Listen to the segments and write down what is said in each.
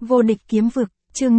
Vô địch kiếm vực, chương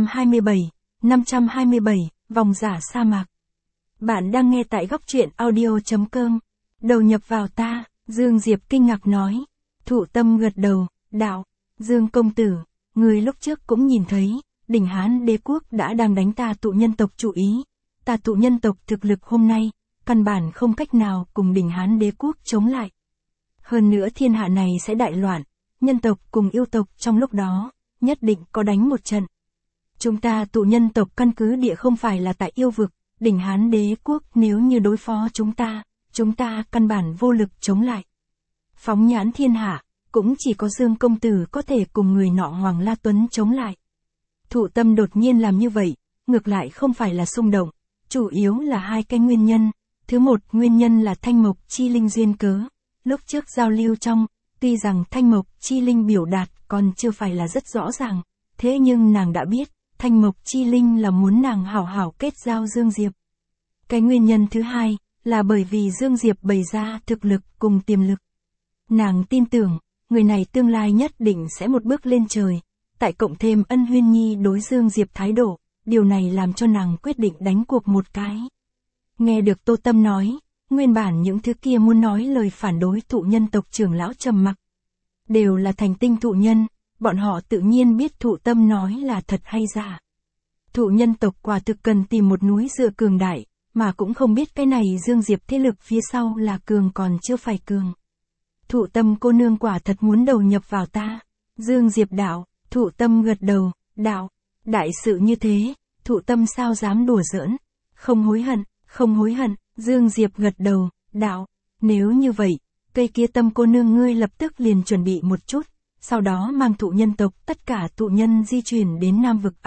527, vòng giả sa mạc. Bạn đang nghe tại góc truyện audio.com. Đầu nhập vào ta, Dương Diệp kinh ngạc nói. Thụ Tâm gật đầu, đạo, Dương công tử, người lúc trước cũng nhìn thấy, đỉnh Hán đế quốc đã đang đánh ta tụ nhân tộc chủ ý. Ta tụ nhân tộc thực lực hôm nay, căn bản không cách nào cùng đỉnh Hán đế quốc chống lại. Hơn nữa thiên hạ này sẽ đại loạn, nhân tộc cùng yêu tộc trong lúc đó, nhất định có đánh một trận. Chúng ta tụ nhân tộc căn cứ địa không phải là tại yêu vực, đỉnh Hán đế quốc nếu như đối phó chúng ta căn bản vô lực chống lại. Phóng nhãn thiên hạ, cũng chỉ có Dương công tử có thể cùng người nọ Hoàng La Tuấn chống lại. Thụ Tâm đột nhiên làm như vậy, ngược lại không phải là xung động, chủ yếu là hai cái nguyên nhân. Thứ một, nguyên nhân là Thanh Mộc Chi Linh duyên cớ. Lúc trước giao lưu trong, tuy rằng Thanh Mộc Chi Linh biểu đạt còn chưa phải là rất rõ ràng, thế nhưng nàng đã biết, Thanh Mộc Chi Linh là muốn nàng hảo hảo kết giao Dương Diệp. Cái nguyên nhân thứ hai, là bởi vì Dương Diệp bày ra thực lực cùng tiềm lực. Nàng tin tưởng, người này tương lai nhất định sẽ một bước lên trời, tại cộng thêm Ân Huyên Nhi đối Dương Diệp thái độ, điều này làm cho nàng quyết định đánh cuộc một cái. Nghe được Tô Tâm nói, nguyên bản những thứ kia muốn nói lời phản đối thụ nhân tộc trưởng lão trầm mặc. Đều là thành tinh thụ nhân, bọn họ tự nhiên biết Thụ Tâm nói là thật hay giả. Thụ nhân tộc quả thực cần tìm một núi dựa cường đại, mà cũng không biết cái này Dương Diệp thế lực phía sau là cường còn chưa phải cường. Thụ Tâm cô nương quả thật muốn đầu nhập vào ta. Dương Diệp đạo, Thụ Tâm gật đầu, đạo, đại sự như thế, Thụ Tâm sao dám đùa giỡn, không hối hận, Dương Diệp gật đầu, đạo, nếu như vậy, cây kia Tâm cô nương ngươi lập tức liền chuẩn bị một chút, sau đó mang thụ nhân tộc tất cả thụ nhân di chuyển đến Nam vực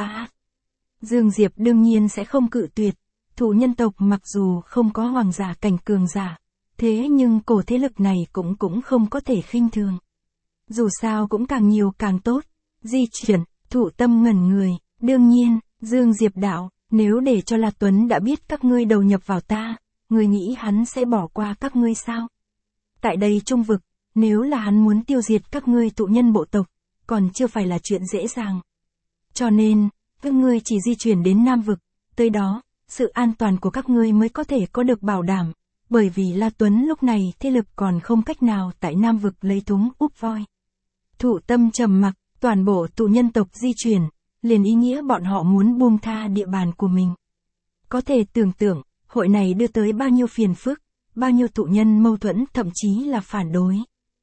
Dương Diệp đương nhiên sẽ không cự tuyệt, thụ nhân tộc mặc dù không có hoàng giả cảnh cường giả, thế nhưng cổ thế lực này cũng không có thể khinh thường. Dù sao cũng càng nhiều càng tốt, di chuyển, Thụ Tâm ngẩn người, đương nhiên, Dương Diệp đạo, nếu để cho La Tuấn đã biết các ngươi đầu nhập vào ta, ngươi nghĩ hắn sẽ bỏ qua các ngươi sao? Tại đây Trung vực, nếu là hắn muốn tiêu diệt các ngươi tụ nhân bộ tộc, còn chưa phải là chuyện dễ dàng. Cho nên, các ngươi chỉ di chuyển đến Nam vực, tới đó, sự an toàn của các ngươi mới có thể có được bảo đảm, bởi vì La Tuấn lúc này thế lực còn không cách nào tại Nam vực lấy thúng úp voi. Thụ Tâm trầm mặc, toàn bộ tụ nhân tộc di chuyển, liền ý nghĩa bọn họ muốn buông tha địa bàn của mình. Có thể tưởng tượng, hội này đưa tới bao nhiêu phiền phức, bao nhiêu tụ nhân mâu thuẫn thậm chí là phản đối.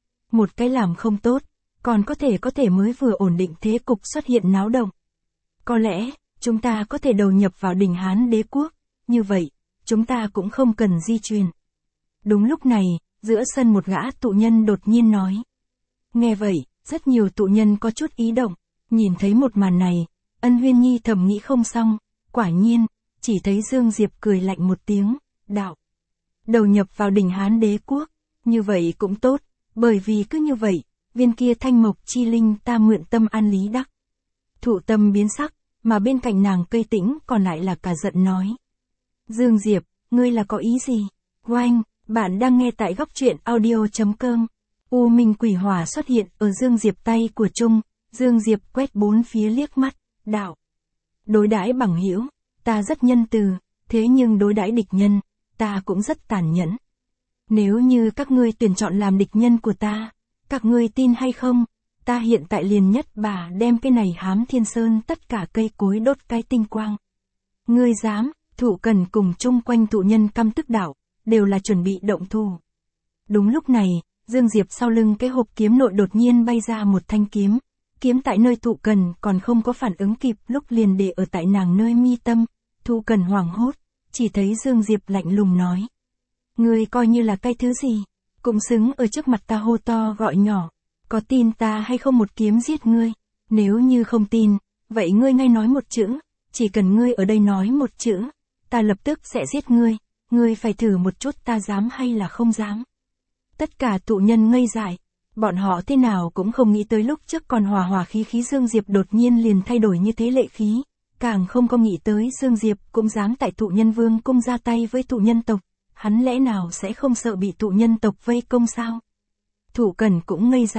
Một cái làm không tốt, còn có thể mới vừa ổn định thế cục xuất hiện náo động. Có lẽ, chúng ta có thể đầu nhập vào đỉnh Hán đế quốc, như vậy, chúng ta cũng không cần di chuyển. Đúng lúc này, giữa sân một gã tụ nhân đột nhiên nói. Nghe vậy, rất nhiều tụ nhân có chút ý động, nhìn thấy một màn này, Ân Huyên Nhi thầm nghĩ không xong, quả nhiên, chỉ thấy Dương Diệp cười lạnh một tiếng, đạo. Đầu nhập vào đỉnh Hán đế quốc, như vậy cũng tốt, bởi vì cứ như vậy, viên kia Thanh Mộc Chi Linh ta mượn tâm an lý đắc. Thụ Tâm biến sắc, mà bên cạnh nàng Cây Tĩnh còn lại là cả giận nói. Dương Diệp, ngươi là có ý gì? Oanh, bạn đang nghe tại góc truyện audio.com. U Minh Quỷ Hỏa xuất hiện ở Dương Diệp tay của Trung, Dương Diệp quét bốn phía liếc mắt, đạo. Đối đãi bằng hữu, ta rất nhân từ, thế nhưng đối đãi địch nhân, ta cũng rất tàn nhẫn. Nếu như các ngươi tuyển chọn làm địch nhân của ta, các ngươi tin hay không, ta hiện tại liền nhất bà đem cái này Hám Thiên Sơn tất cả cây cối đốt cái tinh quang. Ngươi dám, Thụ Cần cùng chung quanh tụ nhân căm tức đạo, đều là chuẩn bị động thủ. Đúng lúc này, Dương Diệp sau lưng cái hộp kiếm nội đột nhiên bay ra một thanh kiếm, kiếm tại nơi Thụ Cần còn không có phản ứng kịp lúc liền để ở tại nàng nơi mi tâm, Thụ Cần hoảng hốt, chỉ thấy Dương Diệp lạnh lùng nói. Ngươi coi như là cái thứ gì, cũng xứng ở trước mặt ta hô to gọi nhỏ, có tin ta hay không một kiếm giết ngươi, nếu như không tin, vậy ngươi ngay nói một chữ, chỉ cần ngươi ở đây nói một chữ, ta lập tức sẽ giết ngươi phải thử một chút ta dám hay là không dám. Tất cả tụ nhân ngây dại, bọn họ thế nào cũng không nghĩ tới lúc trước còn hòa hòa khí Dương Diệp đột nhiên liền thay đổi như thế lệ khí, càng không có nghĩ tới Dương Diệp cũng dám tại tụ nhân vương cung ra tay với tụ nhân tộc, hắn lẽ nào sẽ không sợ bị tụ nhân tộc vây công sao? Thụ Cần cũng ngây dại,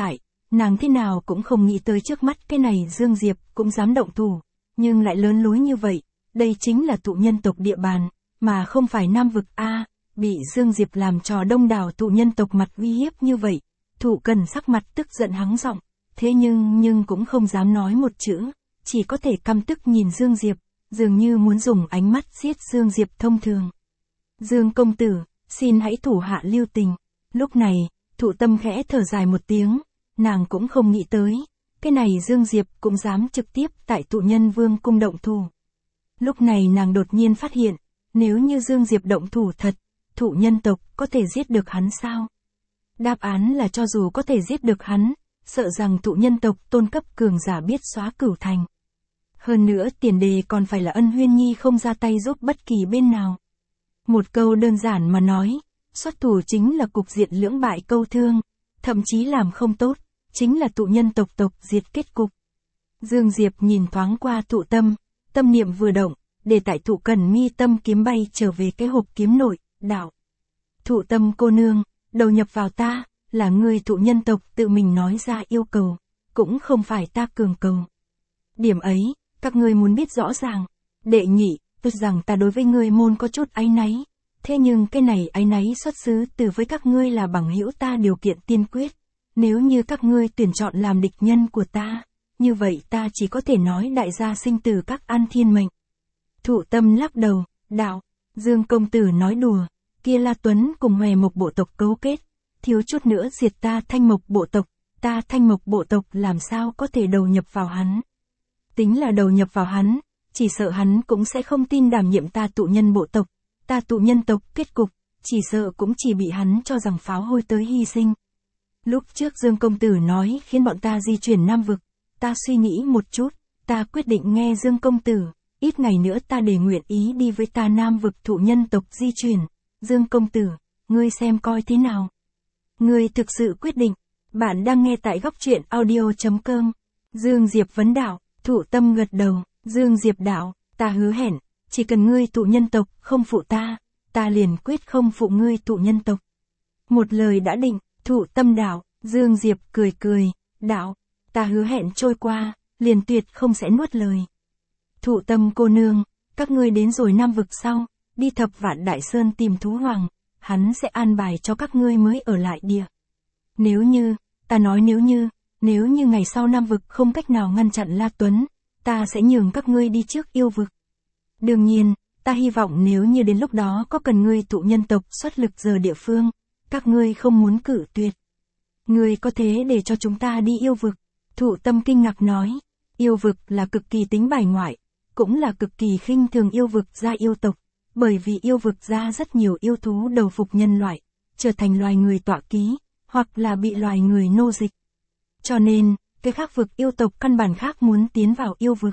nàng thế nào cũng không nghĩ tới trước mắt cái này Dương Diệp cũng dám động thủ, nhưng lại lớn lối như vậy, đây chính là tụ nhân tộc địa bàn, mà không phải Nam vực a. Bị Dương Diệp làm trò đông đảo tụ nhân tộc mặt uy hiếp như vậy, Thụ Cần sắc mặt tức giận hắng giọng, thế nhưng cũng không dám nói một chữ, chỉ có thể căm tức nhìn Dương Diệp, dường như muốn dùng ánh mắt giết Dương Diệp thông thường. Dương công tử, xin hãy thủ hạ lưu tình. Lúc này, Thụ Tâm khẽ thở dài một tiếng, nàng cũng không nghĩ tới, cái này Dương Diệp cũng dám trực tiếp tại tụ nhân vương cung động thủ. Lúc này nàng đột nhiên phát hiện, nếu như Dương Diệp động thủ thật, thụ nhân tộc có thể giết được hắn sao? Đáp án là cho dù có thể giết được hắn, sợ rằng thụ nhân tộc tôn cấp cường giả biết xóa cửu thành. Hơn nữa tiền đề còn phải là Ân Huyên Nhi không ra tay giúp bất kỳ bên nào. Một câu đơn giản mà nói, xuất thủ chính là cục diện lưỡng bại câu thương, thậm chí làm không tốt, chính là tụ nhân tộc diệt kết cục. Dương Diệp nhìn thoáng qua Thụ Tâm, tâm niệm vừa động, để tại Thụ Cần mi tâm kiếm bay trở về cái hộp kiếm nội, đạo. Thụ Tâm cô nương, đầu nhập vào ta, là người tụ nhân tộc tự mình nói ra yêu cầu, cũng không phải ta cường cầu. Điểm ấy, các ngươi muốn biết rõ ràng. Đệ nhị, tôi rằng ta đối với ngươi môn có chút áy náy, thế nhưng cái này áy náy xuất xứ từ với các ngươi là bằng hữu ta điều kiện tiên quyết. Nếu như các ngươi tuyển chọn làm địch nhân của ta, như vậy ta chỉ có thể nói đại gia sinh tử các an thiên mệnh. Thụ Tâm lắc đầu, đạo, Dương công tử nói đùa, kia La Tuấn cùng Hòe Mộc bộ tộc cấu kết, thiếu chút nữa diệt ta Thanh Mộc bộ tộc, ta Thanh Mộc bộ tộc làm sao có thể đầu nhập vào hắn. Tính là đầu nhập vào hắn, chỉ sợ hắn cũng sẽ không tin đảm nhiệm ta tụ nhân bộ tộc, ta tụ nhân tộc kết cục, chỉ sợ cũng chỉ bị hắn cho rằng pháo hôi tới hy sinh. Lúc trước Dương công tử nói khiến bọn ta di chuyển Nam vực, ta suy nghĩ một chút, ta quyết định nghe Dương công tử, ít ngày nữa ta để nguyện ý đi với ta Nam vực thụ nhân tộc di chuyển. Dương công tử, ngươi xem coi thế nào. Ngươi thực sự quyết định. Bạn đang nghe tại góc truyện audio.com. Dương Diệp vấn đạo, Thụ Tâm gật đầu, Dương Diệp đạo, ta hứa hẹn, chỉ cần ngươi tụ nhân tộc không phụ ta, ta liền quyết không phụ ngươi tụ nhân tộc. Một lời đã định, Thụ Tâm đạo, Dương Diệp cười, đạo, ta hứa hẹn trôi qua, liền tuyệt không sẽ nuốt lời. Thụ Tâm cô nương, các ngươi đến rồi Nam vực sau, đi Thập Vạn Đại Sơn tìm Thú Hoàng, hắn sẽ an bài cho các ngươi mới ở lại địa. Nếu như, ta nói nếu như ngày sau Nam vực không cách nào ngăn chặn La Tuấn, ta sẽ nhường các ngươi đi trước yêu vực. Đương nhiên, ta hy vọng nếu như đến lúc đó có cần ngươi tụ nhân tộc xuất lực giờ địa phương, các ngươi không muốn cử tuyệt. Ngươi có thế để cho chúng ta đi yêu vực. Thụ Tâm kinh ngạc nói, yêu vực là cực kỳ tính bài ngoại, cũng là cực kỳ khinh thường yêu vực gia yêu tộc, bởi vì yêu vực gia rất nhiều yêu thú đầu phục nhân loại, trở thành loài người tọa ký, hoặc là bị loài người nô dịch. Cho nên, cái khác vực yêu tộc căn bản khác muốn tiến vào yêu vực.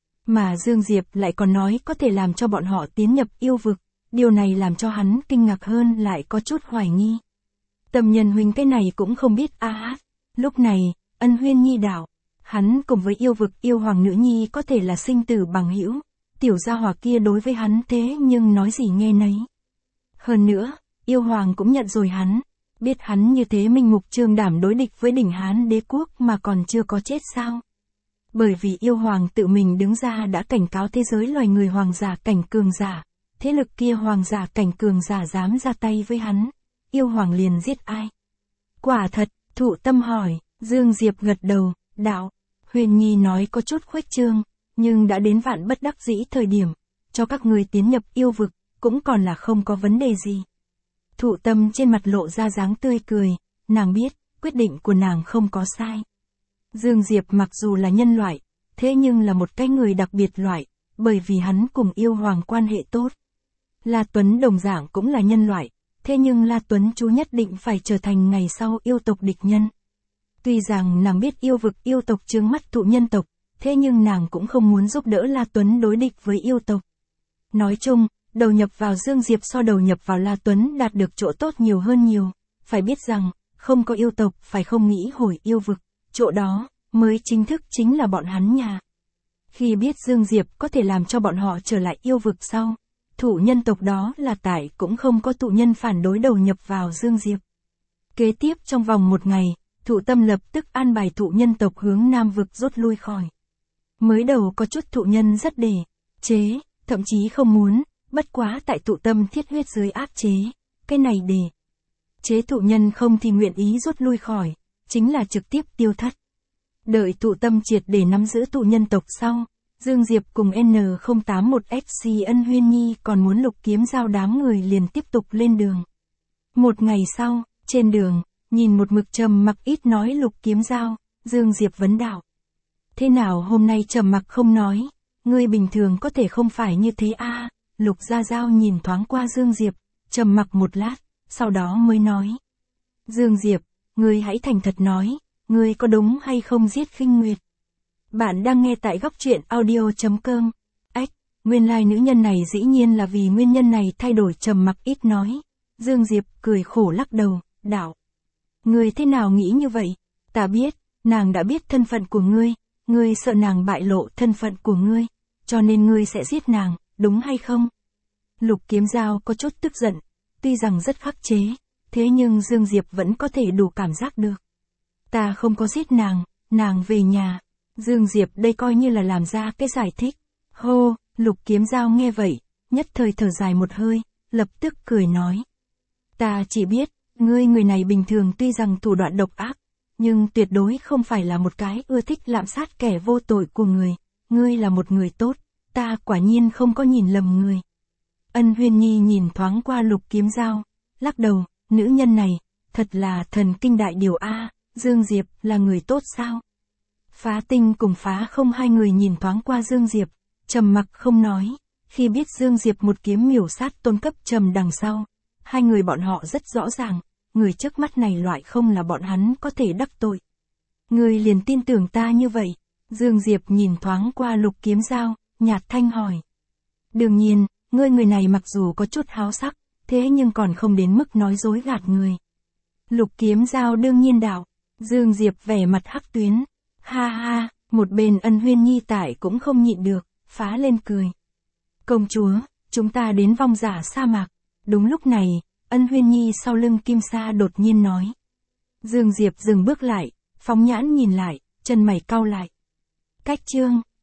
Mà Dương Diệp lại còn nói có thể làm cho bọn họ tiến nhập yêu vực, điều này làm cho hắn kinh ngạc hơn lại có chút hoài nghi. Tâm Nhân huynh cái này cũng không biết Lúc này, Ân Huyên Nhi đạo, hắn cùng với yêu vực yêu hoàng nữ nhi có thể là sinh tử bằng hữu, tiểu gia hỏa kia đối với hắn thế nhưng nói gì nghe nấy. Hơn nữa, yêu hoàng cũng nhận rồi hắn, biết hắn như thế minh mục trương đảm đối địch với đỉnh Hán đế quốc mà còn chưa có chết sao. Bởi vì yêu hoàng tự mình đứng ra đã cảnh cáo thế giới loài người hoàng giả cảnh cường giả, thế lực kia hoàng giả cảnh cường giả dám ra tay với hắn, yêu hoàng liền giết ai. Quả thật, Thụ Tâm hỏi, Dương Diệp gật đầu, đạo, Huyền Nhi nói có chút khuếch trương, nhưng đã đến vạn bất đắc dĩ thời điểm, cho các người tiến nhập yêu vực, cũng còn là không có vấn đề gì. Thụ Tâm trên mặt lộ ra dáng tươi cười, nàng biết, quyết định của nàng không có sai. Dương Diệp mặc dù là nhân loại, thế nhưng là một cái người đặc biệt loại, bởi vì hắn cùng yêu hoàng quan hệ tốt. La Tuấn đồng dạng cũng là nhân loại, thế nhưng La Tuấn chú nhất định phải trở thành ngày sau yêu tộc địch nhân. Tuy rằng nàng biết yêu vực yêu tộc chướng mắt thụ nhân tộc, thế nhưng nàng cũng không muốn giúp đỡ La Tuấn đối địch với yêu tộc. Nói chung, đầu nhập vào Dương Diệp so đầu nhập vào La Tuấn đạt được chỗ tốt nhiều hơn nhiều. Phải biết rằng, không có yêu tộc phải không nghĩ hồi yêu vực, chỗ đó mới chính thức chính là bọn hắn nhà. Khi biết Dương Diệp có thể làm cho bọn họ trở lại yêu vực sau, thụ nhân tộc đó là tại cũng không có tụ nhân phản đối đầu nhập vào Dương Diệp. Kế tiếp trong vòng một ngày, Thụ Tâm lập tức an bài thụ nhân tộc hướng Nam vực rút lui khỏi. Mới đầu có chút thụ nhân rất đề chế, thậm chí không muốn, bất quá tại Thụ Tâm thiết huyết dưới áp chế, cái này đề chế thụ nhân không thì nguyện ý rút lui khỏi, chính là trực tiếp tiêu thất. Đợi Thụ Tâm triệt để nắm giữ thụ nhân tộc sau, Dương Diệp cùng N081XC Ân Huyên Nhi còn muốn Lục Kiếm Giao đám người liền tiếp tục lên đường. Một ngày sau, trên đường, nhìn một mực trầm mặc ít nói Lục Kiếm Giao, Dương Diệp vấn đạo. Thế nào hôm nay trầm mặc không nói, ngươi bình thường có thể không phải như thế a? Lục Gia Giao nhìn thoáng qua Dương Diệp, trầm mặc một lát, sau đó mới nói. Dương Diệp, ngươi hãy thành thật nói, ngươi có đúng hay không giết Khinh Nguyệt? Bạn đang nghe tại góc truyện audio.com. Nguyên lai nữ nhân này dĩ nhiên là vì nguyên nhân này thay đổi trầm mặc ít nói. Dương Diệp cười khổ lắc đầu, đạo. Ngươi thế nào nghĩ như vậy? Ta biết, nàng đã biết thân phận của ngươi sợ nàng bại lộ thân phận của ngươi, cho nên ngươi sẽ giết nàng, đúng hay không? Lục Kiếm Giao có chút tức giận, tuy rằng rất khắc chế, thế nhưng Dương Diệp vẫn có thể đủ cảm giác được. Ta không có giết nàng về nhà. Dương Diệp đây coi như là làm ra cái giải thích. Hô, Lục Kiếm Giao nghe vậy, nhất thời thở dài một hơi, lập tức cười nói. Ta chỉ biết, ngươi người này bình thường tuy rằng thủ đoạn độc ác, nhưng tuyệt đối không phải là một cái ưa thích lạm sát kẻ vô tội của người. Ngươi là một người tốt, ta quả nhiên không có nhìn lầm người. Ân Huyên Nhi nhìn thoáng qua Lục Kiếm Giao, lắc đầu, nữ nhân này, thật là thần kinh đại điều a. Dương Diệp là người tốt sao? Phá Tinh cùng Phá Không hai người nhìn thoáng qua Dương Diệp, trầm mặc không nói, khi biết Dương Diệp một kiếm miểu sát tôn cấp trầm đằng sau, hai người bọn họ rất rõ ràng, người trước mắt này loại không là bọn hắn có thể đắc tội. Người liền tin tưởng ta như vậy? Dương Diệp nhìn thoáng qua Lục Kiếm Giao, nhạt thanh hỏi. Đương nhiên, ngươi người này mặc dù có chút háo sắc, thế nhưng còn không đến mức nói dối gạt người. Lục Kiếm Giao đương nhiên đạo. Dương Diệp vẻ mặt hắc tuyến. Ha ha, một bên Ân Huyên Nhi tại cũng không nhịn được, phá lên cười. Công chúa, chúng ta đến vong giả sa mạc. Đúng lúc này, Ân Huyên Nhi sau lưng Kim Sa đột nhiên nói. Dương Diệp dừng bước lại, phóng nhãn nhìn lại, chân mày cau lại. Cách chương